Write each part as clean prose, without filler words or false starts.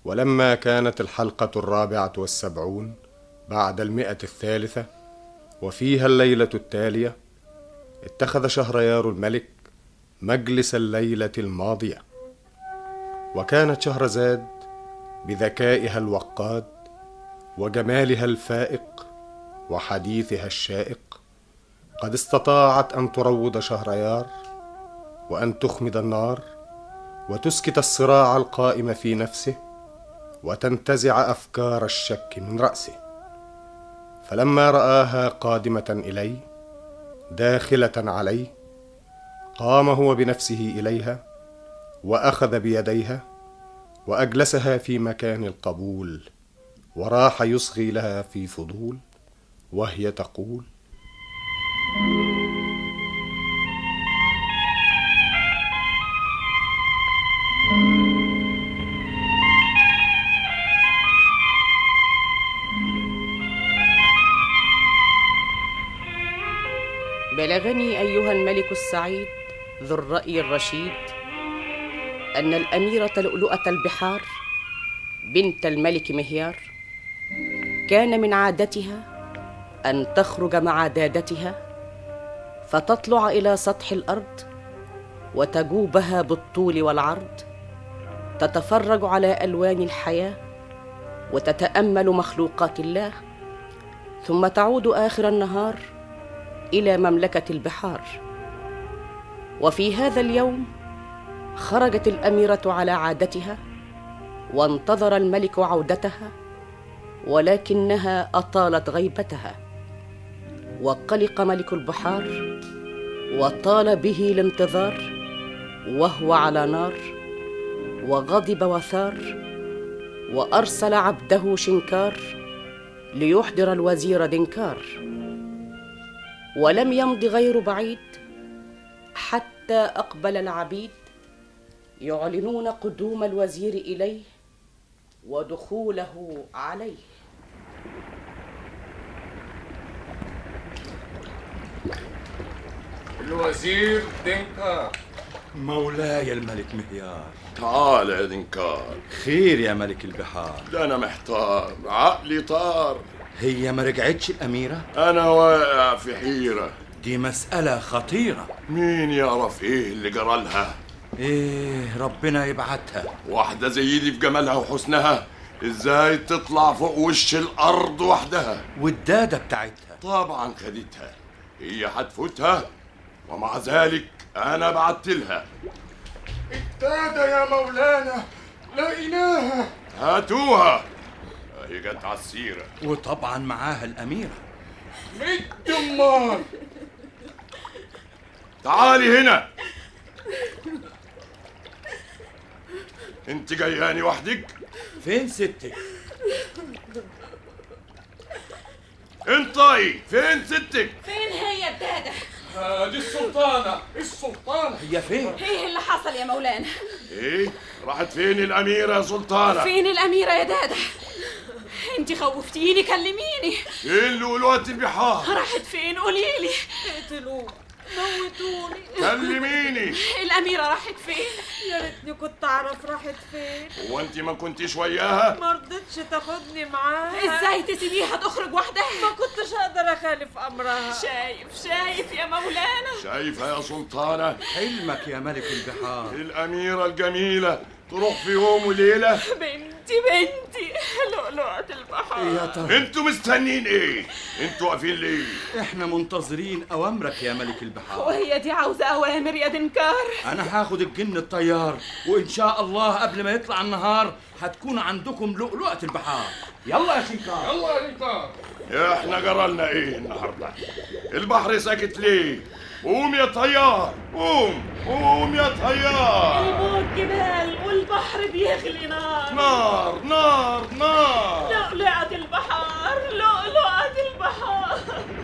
ولما كانت الحلقة 74 بعد 100 وفيها الليلة التالية، اتخذ شهريار الملك مجلس الليلة الماضية. وكانت شهرزاد بذكائها الوقاد وجمالها الفائق وحديثها الشائق قد استطاعت أن تروض شهريار، وأن تخمد النار، وتسكت الصراع القائم في نفسه، وتنتزع أفكار الشك من رأسه. فلما رآها قادمة إليه داخلة عليه، قام هو بنفسه إليها وأخذ بيديها وأجلسها في مكان القبول، وراح يصغي لها في فضول وهي تقول: بلغني أيها الملك السعيد ذو الرأي الرشيد أن الأميرة لؤلؤة البحار بنت الملك مهيار كان من عادتها أن تخرج مع دادتها فتطلع إلى سطح الأرض وتجوبها بالطول والعرض، تتفرج على ألوان الحياة وتتأمل مخلوقات الله، ثم تعود آخر النهار إلى مملكة البحار. وفي هذا اليوم خرجت الأميرة على عادتها، وانتظر الملك عودتها، ولكنها أطالت غيبتها، وقلق ملك البحار وطال به الانتظار وهو على نار، وغضب وثار، وأرسل عبده شنكار ليحضر الوزير دنكار. ولم يمض غير بعيد حتى أقبل العبيد يعلنون قدوم الوزير إليه ودخوله عليه. الوزير دنكار. مولاي الملك مهيار. تعال يا دنكار. خير يا ملك البحار. ده أنا محتار، عقلي طار. هي ما رجعتش الأميرة؟ أنا واقع في حيرة. دي مسألة خطيرة. مين يعرف إيه اللي جرالها؟ إيه ربنا يبعتها. واحدة زي دي في جمالها وحسنها إزاي تطلع فوق وش الأرض وحدها؟ والدادة بتاعتها طبعا خدتها، هي هتفوتها، ومع ذلك أنا بعتلها. الدادة يا مولانا لقيناها. هاتوها، هي جت على السيرة. وطبعا معاها الأميرة. الدمار. تعالي هنا. انت جاياني وحدك؟ فين ستك؟ انطقي، فين ستك؟ فين هي الدادة؟ دي السلطانة. هي فين؟ ايه اللي حصل يا مولانا؟ ايه؟ راحت فين الأميرة يا سلطانة؟ فين الأميرة يا دادة؟ انتي خوفتيني، كلميني. فين لؤلؤة البحار؟ راحت فين؟ قوليلي. اقتلوه، موتوني، كلميني. الأميرة راحت فين؟ يا ريتني كنت أعرف راحت فين. هو انت ما كنتيش وياها؟ ما رضتش تاخدني معاها. ازاي تسيبيها تخرج وحدها؟ ما كنتش أقدر أخالف أمرها. شايف يا مولانا. شايفة يا سلطانة؟ حلمك يا ملك البحار. الأميرة الجميلة تروح في يوم وليلة؟ بنتي لؤلؤة البحار. يا ترى انتوا مستنين ايه؟ انتوا واقفين ليه؟ احنا منتظرين اوامرك يا ملك البحار. وهي دي عاوزة اوامر يا دنكار؟ انا هاخد الجن الطيار، وان شاء الله قبل ما يطلع النهار هتكون عندكم لؤلؤة البحار. يلا يا شنكار. يلا يا دنكار. احنا جرالنا ايه النهارده؟ البحر ساكت ليه؟ قوم يا طيار، قوم يا طيار. الموج جبال والبحر بيغلي نار. نار. لؤلؤة البحار، لؤلؤة البحار.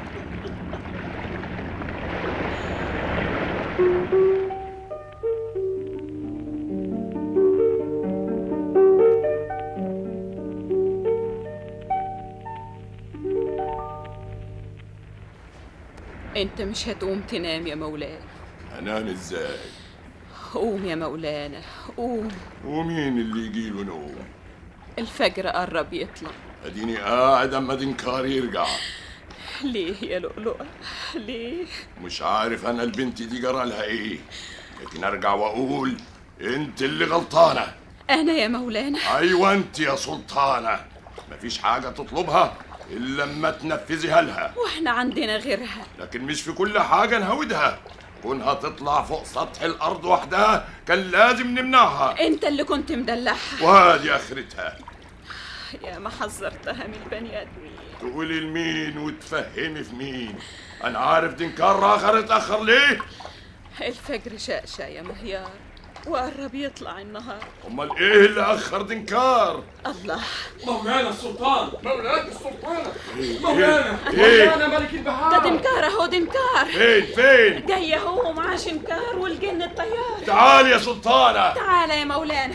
انت مش هتقوم تنام يا مولاي؟ انام ازاي؟ قوم يا مولانا، قوم. ومين اللي يجيله نوم؟ الفجر قرب يطلع. اديني قاعد اما دنكار يرجع. ليه يا لؤلؤة؟ ليه؟ مش عارف انا البنت دي جرى لها ايه، لكن ارجع واقول انت اللي غلطانه. انا يا مولانا؟ ايوه انت يا سلطانه، مفيش حاجه تطلبها الا لما تنفذها لها، واحنا عندنا غيرها. لكن مش في كل حاجه نهودها. كونها تطلع فوق سطح الارض وحدها كان لازم نمنعها. انت اللي كنت مدلعها، وهذه اخرتها. يا ما حذرتها من البني ادمين. تقولي لمين وتفهمي في مين؟ انا عارف دنكار اخر اتاخر ليه. الفجر شقشق يا مهيار وقرب يطلع النهار. امال ايه اللي اخر دنكار؟ الله. مولانا السلطان، مولانا السلطانة، إيه؟ مولانا ملك البحار. ده دنكار اهو، دنكار فين جاي اهو ومعاه شنكار والجن الطيار. تعالي يا سلطانه. تعالى يا مولانا.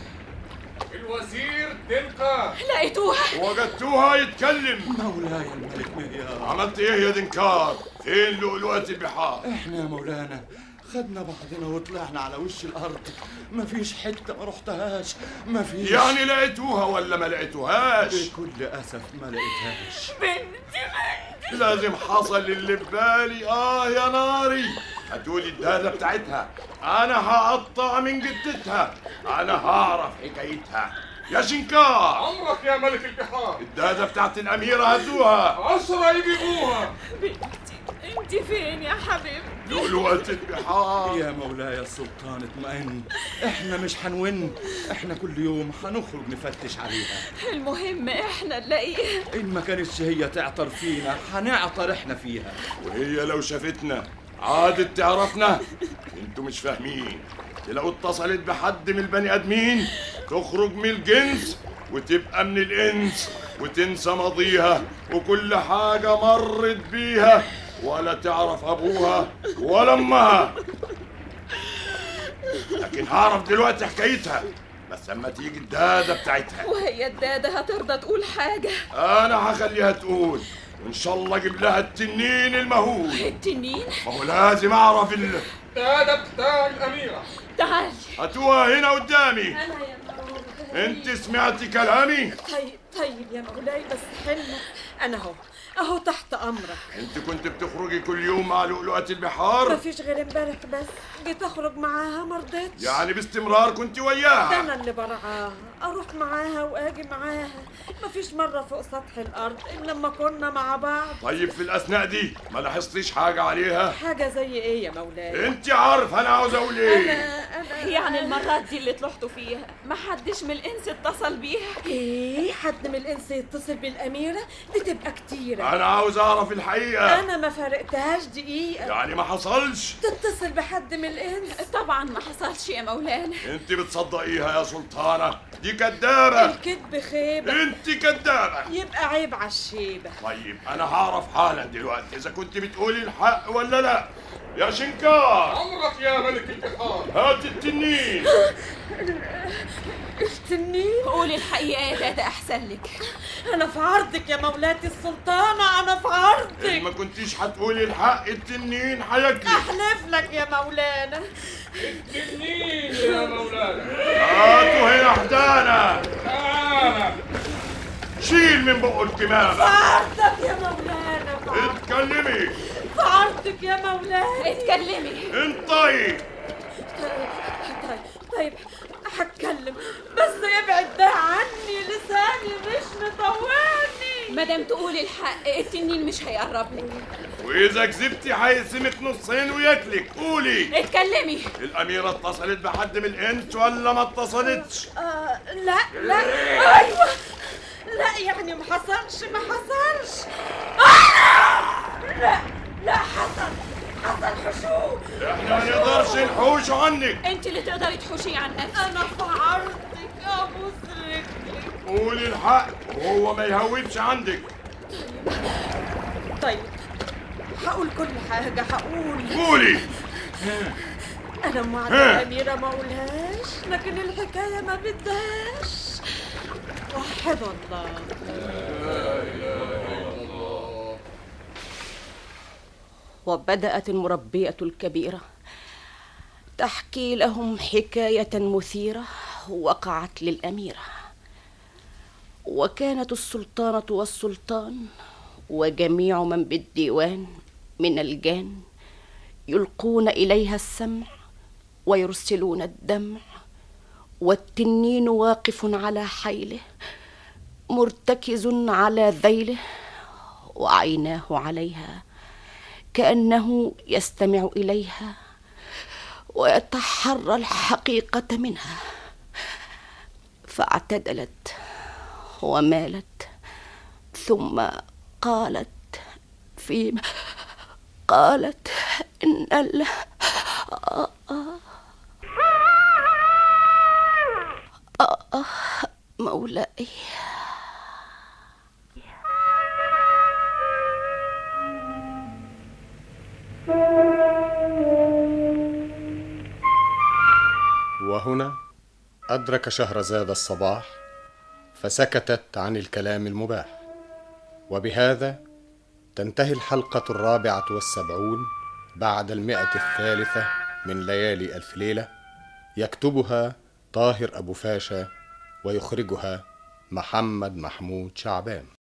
الوزير دنكار. لقيتوها؟ وجدتوها يتكلم. مولاي الملك مهيار، عملت ايه يا دنكار؟ فين لؤلؤة البحار؟ احنا يا مولانا خدنا بعضنا وطلعنا على وش الارض، مفيش حته ما رحتهاش، مفيش. يعني لقيتوها ولا ما لقيتوهاش؟ بكل اسف ما لقيتهاش. بنتي لازم حصل اللي في بالي. يا ناري، هتقولي الدادة بتاعتها انا هقطع من جدتها، انا هعرف حكايتها. يا شنكار، عمرك يا ملك البحار. الدادة بتاعت الاميرة هاتوها. 10 يجيبوها. بنتي انت فين يا حبيبتي؟ لؤلؤة البحار. يا مولاي السلطان اطمئن، احنا مش هنون، احنا كل يوم هنخرج نفتش عليها. المهم احنا نلاقيها. ان ما كانتش هي تعطر فينا هنعطر احنا فيها. وهي لو شافتنا عادت تعرفنا. انتوا مش فاهمين، لو اتصلت بحد من البني ادمين تخرج من الجنس وتبقى من الانس وتنسى ماضيها وكل حاجة مرت بيها، ولا تعرف ابوها ولا امها. لكن هعرف دلوقتي حكايتها بس لما تيجي الدادة بتاعتها. وهي الدادة هترضى تقول حاجة؟ انا هخليها تقول، وان شاء الله اجيب لها التنين المهول. التنين؟ ما هو لازم اعرف الدادة بتاع الأميرة. تعال. هاتوها هنا قدامي. انا يا مولاي. انت سمعتي كلامي؟ طيب يا مولاي، بس حلمه. انا اهو تحت امرك. انت كنت بتخرجي كل يوم مع لؤلؤة البحار؟ مفيش غير امبارح بس جيت اخرج معاها مرضتش. يعني باستمرار كنت ده وياها؟ انا اللي برعاها، اروح معاها واجي معاها. مفيش مره فوق سطح الارض الا لما كنا مع بعض. طيب في الاثناء دي ما لاحظتيش حاجة عليها؟ حاجه زي ايه يا مولاي؟ انت عارف انا عاوز اقول ايه؟ انا يعني المرات دي اللي طلعتوا فيها ما حدش من الانس اتصل بيها؟ ايه، حد من الانس يتصل بالاميره؟ دي تبقى كتيره. انا عاوز اعرف الحقيقة. انا ما فرقتهاش دقيقه. يعني ما حصلش؟ تتصل بحد من الانس؟ طبعا ما حصلش يا مولانا. انت بتصدقيها يا سلطانة؟ دي كدابة. الكذب خيبه. انت كدابة. يبقى عيب على الشيبه. طيب انا هعرف حالا دلوقتي اذا كنت بتقولي الحق ولا لا. يا شنكار، عمرك يا ملك البحار. هات التنين. التنين؟ قولي الحقيقة يا دادا أحسن لك. انا في عرضك يا مولاتي السلطانه، انا في عرضك. إن ما كنتيش هتقولي الحق التنين هياكلك. احلف لك يا مولانا. التنين يا مولانا. هاتوا هنا حدانا. تعالى. شيل من بقه في الكمامة. عرضك يا مولانا. اتكلمي. في عرضك يا مولانا. اتكلمي. انطي. طيب هتكلم، بس ابعد ده عني، لساني مش مطوعني. مادام تقولي الحق التنين مش هيقرب لك. واذا كذبتي هيقسمك نصين وياكلك. قولي. اتكلمي. الاميرة اتصلت بحد من الانس ولا ما اتصلتش؟ لا ايوه، لا يعني ما حصلش. لا حصل حشو. احنا ما نقدرش نحوش عنك. انت اللي تقدري تحوشي عن نفسك. انا في عرضك ابوس رجلك. قولي الحق وهو ما يهوبش عندك. طيب هقول كل حاجه. قولي. انا موعد الاميره ما اقولهاش، لكن الحكايه ما بدهاش. وحد الله. وبدأت المربية الكبيرة تحكي لهم حكاية مثيرة وقعت للأميرة. وكانت السلطانة والسلطان وجميع من بالديوان من الجان يلقون إليها السمع ويرسلون الدمع، والتنين واقف على حيله مرتكز على ذيله وعيناه عليها كأنه يستمع إليها ويتحرى الحقيقة منها. فاعتدلت ومالت ثم قالت فيما قالت إن مولاي. وهنا أدرك شهرزاد الصباح فسكتت عن الكلام المباح. وبهذا تنتهي الحلقة 74 بعد 100 من ليالي ألف ليلة. يكتبها طاهر أبو فاشا ويخرجها محمد محمود شعبان.